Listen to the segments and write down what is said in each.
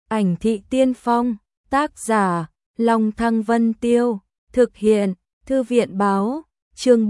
Ảnh thị tiên phong, tác giả, Long Thăng Vân Tiêu, thực hiện, Thư viện báo, chương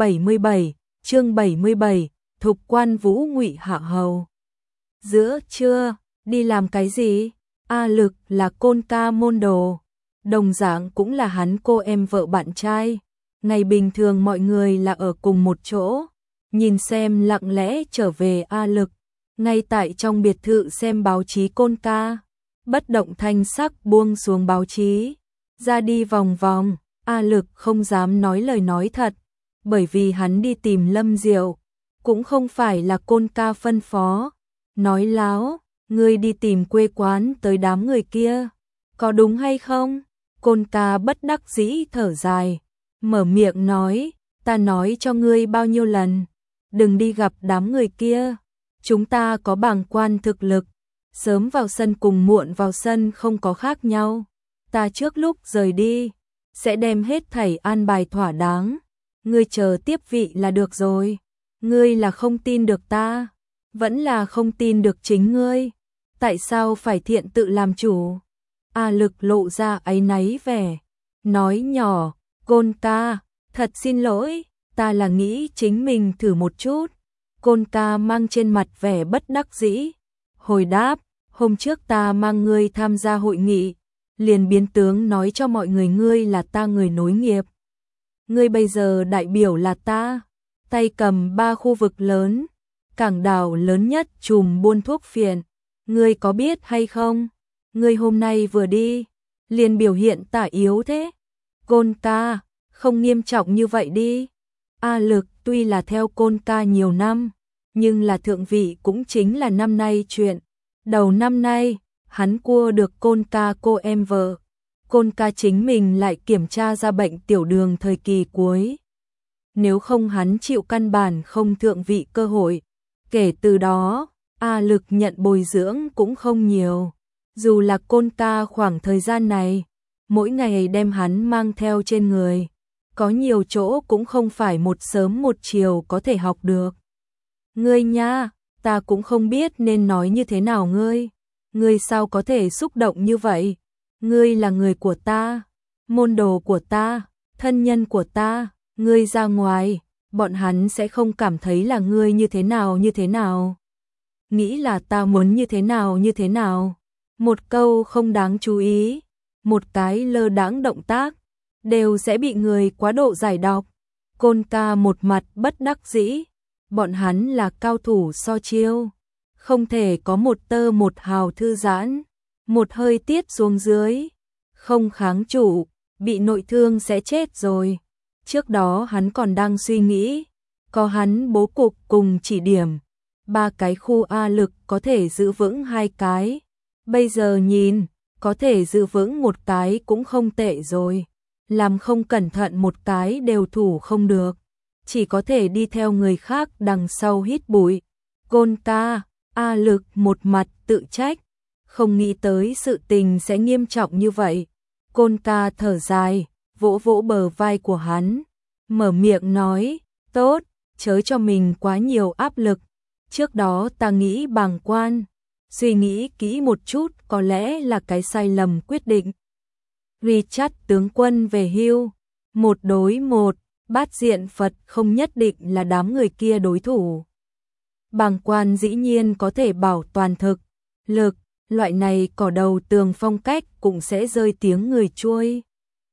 77, Thục Quan Vũ Ngụy Hạ Hầu. Giữa trưa, đi làm cái gì? A Lực là Côn Ca môn đồ, đồng dạng cũng là hắn cô em vợ bạn trai. Ngày bình thường mọi người là ở cùng một chỗ, nhìn xem lặng lẽ trở về A Lực, ngay tại trong biệt thự xem báo chí Côn Ca. Bất động thanh sắc buông xuống báo chí, ra đi vòng vòng. A Lực không dám nói lời nói thật, bởi vì hắn đi tìm Lâm Diệu, cũng không phải là Côn Ca phân phó. Nói láo, ngươi đi tìm quê quán tới đám người kia, có đúng hay không? Côn Ca bất đắc dĩ thở dài, mở miệng nói, ta nói cho ngươi bao nhiêu lần, đừng đi gặp đám người kia, chúng ta có bảng quan thực lực, sớm vào sân cùng muộn vào sân không có khác nhau, ta trước lúc rời đi, sẽ đem hết thảy an bài thỏa đáng, ngươi chờ tiếp vị là được rồi, ngươi là không tin được ta, vẫn là không tin được chính ngươi, tại sao phải thiện tự làm chủ? A Lực lộ ra áy náy vẻ, nói nhỏ, Côn Ca, thật xin lỗi, ta là nghĩ chính mình thử một chút. Côn Ca mang trên mặt vẻ bất đắc dĩ, hồi đáp, hôm trước ta mang ngươi tham gia hội nghị, liền biến tướng nói cho mọi người ngươi là ta người nối nghiệp. Ngươi bây giờ đại biểu là ta, tay cầm 3 khu vực lớn, cảng đảo lớn nhất chùm buôn thuốc phiện, ngươi có biết hay không? Ngươi hôm nay vừa đi, liền biểu hiện tả yếu thế. Côn Ca, không nghiêm trọng như vậy đi. A Lực tuy là theo Côn Ca nhiều năm, nhưng là thượng vị cũng chính là năm nay chuyện. Đầu năm nay, hắn cua được Côn Ca cô em vợ. Côn Ca chính mình lại kiểm tra ra bệnh tiểu đường thời kỳ cuối. Nếu không hắn chịu căn bản không thượng vị cơ hội. Kể từ đó, A Lực nhận bồi dưỡng cũng không nhiều. Dù là Côn Ca khoảng thời gian này, mỗi ngày đem hắn mang theo trên người, có nhiều chỗ cũng không phải một sớm một chiều có thể học được. Ngươi nha, ta cũng không biết nên nói như thế nào ngươi sao có thể xúc động như vậy? Ngươi là người của ta, môn đồ của ta, thân nhân của ta, ngươi ra ngoài, bọn hắn sẽ không cảm thấy là ngươi như thế nào. Nghĩ là ta muốn như thế nào. Một câu không đáng chú ý, một cái lơ đãng động tác, đều sẽ bị người quá độ giải độc. Côn Ca một mặt bất đắc dĩ, bọn hắn là cao thủ so chiêu, không thể có một tơ một hào thư giãn, một hơi tiết xuống dưới, không kháng chủ, bị nội thương sẽ chết rồi. Trước đó hắn còn đang suy nghĩ, có hắn bố cục cùng chỉ điểm, 3 cái khu A Lực có thể giữ vững 2 cái. Bây giờ nhìn, có thể giữ vững 1 cái cũng không tệ rồi. Làm không cẩn thận 1 cái đều thủ không được. Chỉ có thể đi theo người khác đằng sau hít bụi. Côn Ca, A Lực một mặt tự trách. Không nghĩ tới sự tình sẽ nghiêm trọng như vậy. Côn Ca thở dài, vỗ vỗ bờ vai của hắn. Mở miệng nói, tốt, chớ cho mình quá nhiều áp lực. Trước đó ta nghĩ bàng quan. Suy nghĩ kỹ một chút có lẽ là cái sai lầm quyết định. Richard tướng quân về hưu, 1 đối 1, Bát Diện Phật không nhất định là đám người kia đối thủ. Bàng quan dĩ nhiên có thể bảo toàn thực, lực, loại này cỏ đầu tường phong cách cũng sẽ rơi tiếng người chuôi.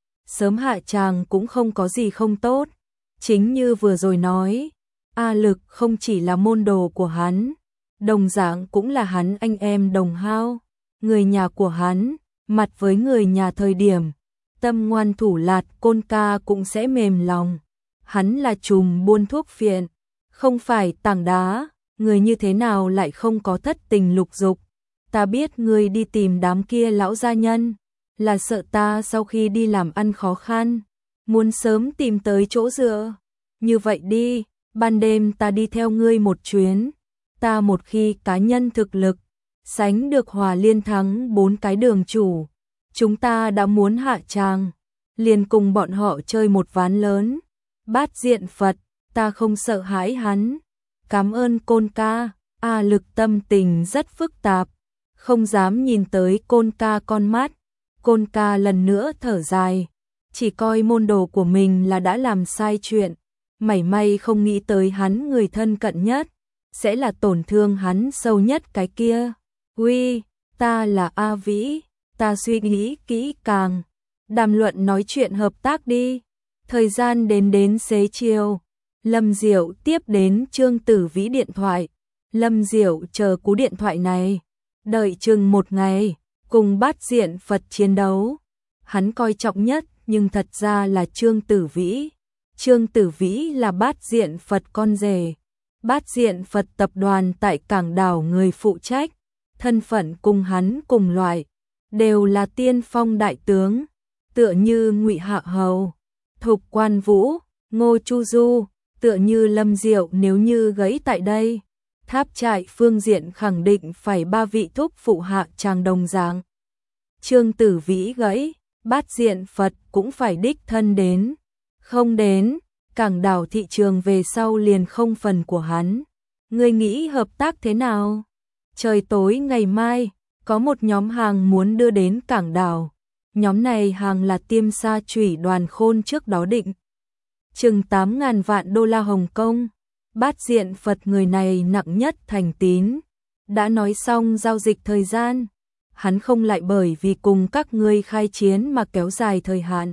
Sớm hạ tràng cũng không có gì không tốt, chính như vừa rồi nói, A Lực không chỉ là môn đồ của hắn, đồng dạng cũng là hắn anh em đồng hao, người nhà của hắn, mặt với người nhà thời điểm, tâm ngoan thủ lạt Côn Ca cũng sẽ mềm lòng. Hắn là trùm buôn thuốc phiện, không phải tảng đá, người như thế nào lại không có thất tình lục dục. Ta biết ngươi đi tìm đám kia lão gia nhân, là sợ ta sau khi đi làm ăn khó khăn, muốn sớm tìm tới chỗ dựa. Như vậy đi, ban đêm ta đi theo ngươi một chuyến. Ta một khi cá nhân thực lực, sánh được Hòa Liên thắng 4 cái đường chủ, chúng ta đã muốn hạ tràng, liền cùng bọn họ chơi một ván lớn. Bát Diện Phật, ta không sợ hãi hắn. Cảm ơn Côn Ca. A Lực tâm tình rất phức tạp, không dám nhìn tới Côn ca con mắt. Côn ca lần nữa thở dài, chỉ coi môn đồ của mình là đã làm sai chuyện, mảy may không nghĩ tới hắn người thân cận nhất, sẽ là tổn thương hắn sâu nhất cái kia. Uy, ta là A Vĩ, ta suy nghĩ kỹ càng, đàm luận nói chuyện hợp tác đi. Thời gian đến xế chiều, Lâm Diệu tiếp đến Trương Tử Vĩ điện thoại. Lâm Diệu chờ cú điện thoại này, đợi chừng một ngày, cùng Bát Diện Phật chiến đấu. Hắn coi trọng nhất nhưng thật ra là Trương Tử Vĩ. Trương Tử Vĩ là Bát Diện Phật con rể. Bát Diện Phật tập đoàn tại Cảng Đảo người phụ trách, thân phận cùng hắn cùng loại, đều là tiên phong đại tướng, tựa như Ngụy Hạ Hầu, Thục Quan Vũ, Ngô Chu Du, tựa như Lâm Diệu nếu như gãy tại đây. Tháp trại phương diện khẳng định phải ba vị thúc phụ hạ tràng đồng dạng. Trương Tử Vĩ gãy, Bát Diện Phật cũng phải đích thân đến. Không đến, Cảng Đảo thị trường về sau liền không phần của hắn. Ngươi nghĩ hợp tác thế nào? Trời tối ngày mai, có một nhóm hàng muốn đưa đến Cảng Đảo. Nhóm này hàng là Tiêm Sa Chủy Đoàn Khôn trước đó định chừng 8.000 vạn đô la Hồng Kông. Bát Diện Phật người này nặng nhất thành tín, đã nói xong giao dịch thời gian, hắn không lại bởi vì cùng các ngươi khai chiến mà kéo dài thời hạn.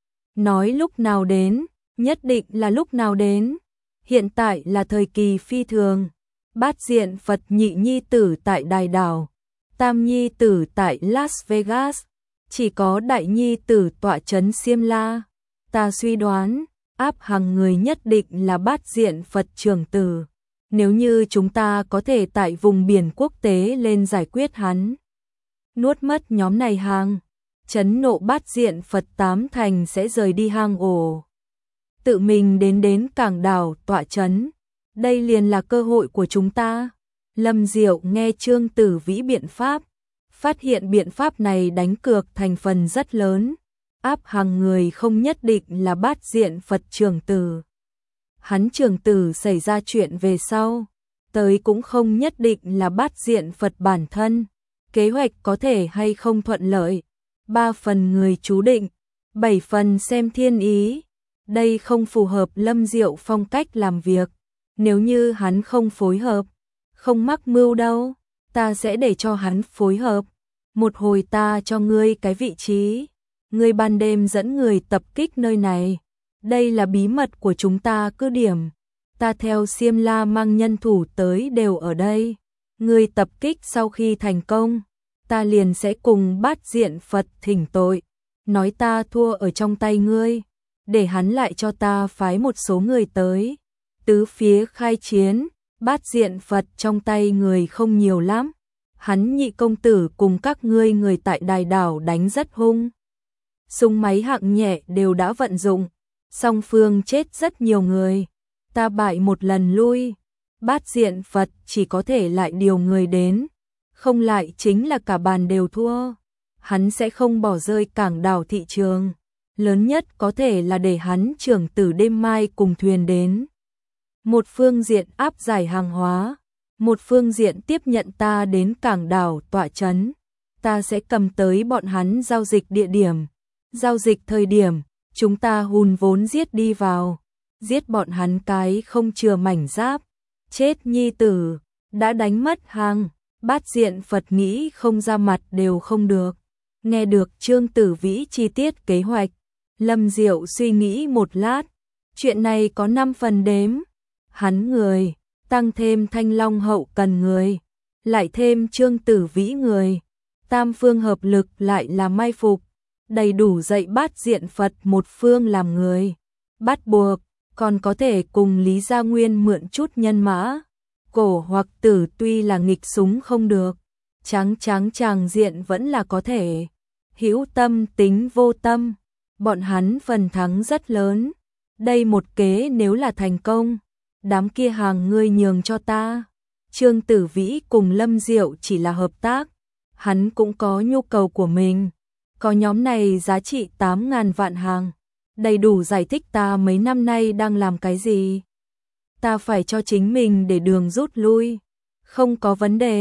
Nói lúc nào đến, nhất định là lúc nào đến. Hiện tại là thời kỳ phi thường. Bát Diện Phật nhị nhi tử tại Đài Đảo, tam nhi tử tại Las Vegas, chỉ có đại nhi tử tọa trấn Simla. Ta suy đoán, áp hàng người nhất định là Bát Diện Phật trưởng tử. Nếu như chúng ta có thể tại vùng biển quốc tế lên giải quyết hắn, nuốt mất nhóm này hàng, chấn nộ Bát Diện Phật 8 thành sẽ rời đi hang ổ, tự mình đến Cảng Đảo tọa trấn. Đây liền là cơ hội của chúng ta. Lâm Diệu nghe Trương Tử Vĩ biện pháp, phát hiện biện pháp này đánh cược thành phần rất lớn. Áp hàng người không nhất định là Bát Diện Phật trưởng tử. Hắn trưởng tử xảy ra chuyện về sau, tới cũng không nhất định là Bát Diện Phật bản thân. Kế hoạch có thể hay không thuận lợi, 3 phần người chú định, 7 phần xem thiên ý. Đây không phù hợp Lâm Diệu phong cách làm việc. Nếu như hắn không phối hợp, không mắc mưu đâu, ta sẽ để cho hắn phối hợp. Một hồi ta cho ngươi cái vị trí, ngươi ban đêm dẫn người tập kích nơi này. Đây là bí mật của chúng ta cứ điểm. Ta theo Simla mang nhân thủ tới đều ở đây. Ngươi tập kích sau khi thành công, ta liền sẽ cùng Bát Diện Phật thỉnh tội, nói ta thua ở trong tay ngươi, để hắn lại cho ta phái một số người tới. Tứ phía khai chiến, Bát Diện Phật trong tay người không nhiều lắm. Hắn nhị công tử cùng các ngươi người tại Đài Đảo đánh rất hung. Súng máy hạng nhẹ đều đã vận dụng, song phương chết rất nhiều người. Ta bại một lần lui, Bát Diện Phật chỉ có thể lại điều người đến, không lại chính là cả bàn đều thua. Hắn sẽ không bỏ rơi Cảng Đảo thị trường, lớn nhất có thể là để hắn trưởng tử đêm mai cùng thuyền đến. Một phương diện áp giải hàng hóa, một phương diện tiếp nhận ta đến Cảng Đảo tọa trấn. Ta sẽ cầm tới bọn hắn giao dịch địa điểm. Giao dịch thời điểm, chúng ta hùn vốn giết đi vào. Giết bọn hắn cái không chừa mảnh giáp. Chết nhi tử, đã đánh mất hàng. Bát Diện Phật nghĩ không ra mặt đều không được. Nghe được Trương Tử Vĩ chi tiết kế hoạch, Lâm Diệu suy nghĩ một lát. Chuyện này có 5 phần đếm. Hắn người, tăng thêm Thanh Long hậu cần người, lại thêm Trương Tử Vĩ người, tam phương hợp lực lại là mai phục, đầy đủ dạy Bát Diện Phật một phương làm người. Bắt buộc, còn có thể cùng Lý Gia Nguyên mượn chút nhân mã. Cổ hoặc tử tuy là nghịch súng không được, trắng tràng diện vẫn là có thể. Hữu tâm tính vô tâm, bọn hắn phần thắng rất lớn. Đây một kế nếu là thành công, đám kia hàng ngươi nhường cho ta. Trương Tử Vĩ cùng Lâm Diệu chỉ là hợp tác, hắn cũng có nhu cầu của mình. Có nhóm này giá trị 8.000 vạn hàng, đầy đủ giải thích ta mấy năm nay đang làm cái gì. Ta phải cho chính mình để đường rút lui. Không có vấn đề,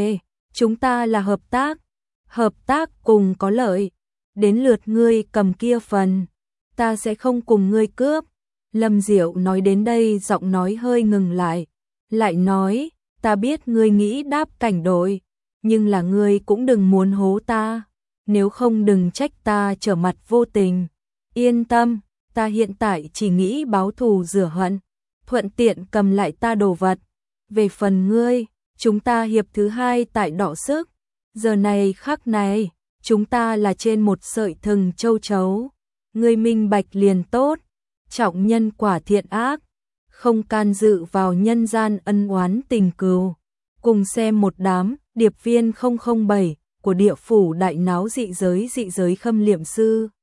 chúng ta là hợp tác cùng có lợi. Đến lượt ngươi cầm kia phần, ta sẽ không cùng ngươi cướp. Lâm Diệu nói đến đây giọng nói hơi ngừng lại nói, ta biết ngươi nghĩ đáp cảnh đội, nhưng là ngươi cũng đừng muốn hố ta, nếu không đừng trách ta trở mặt vô tình. Yên tâm, ta hiện tại chỉ nghĩ báo thù rửa hận, thuận tiện cầm lại ta đồ vật. Về phần ngươi, chúng ta hiệp thứ 2 tại đọ sức, giờ này khắc này, chúng ta là trên một sợi thừng châu chấu, ngươi minh bạch liền tốt, trọng nhân quả thiện ác, không can dự vào nhân gian ân oán tình cừu. Cùng xem một đám điệp viên 007 của địa phủ đại náo dị giới khâm liệm sư.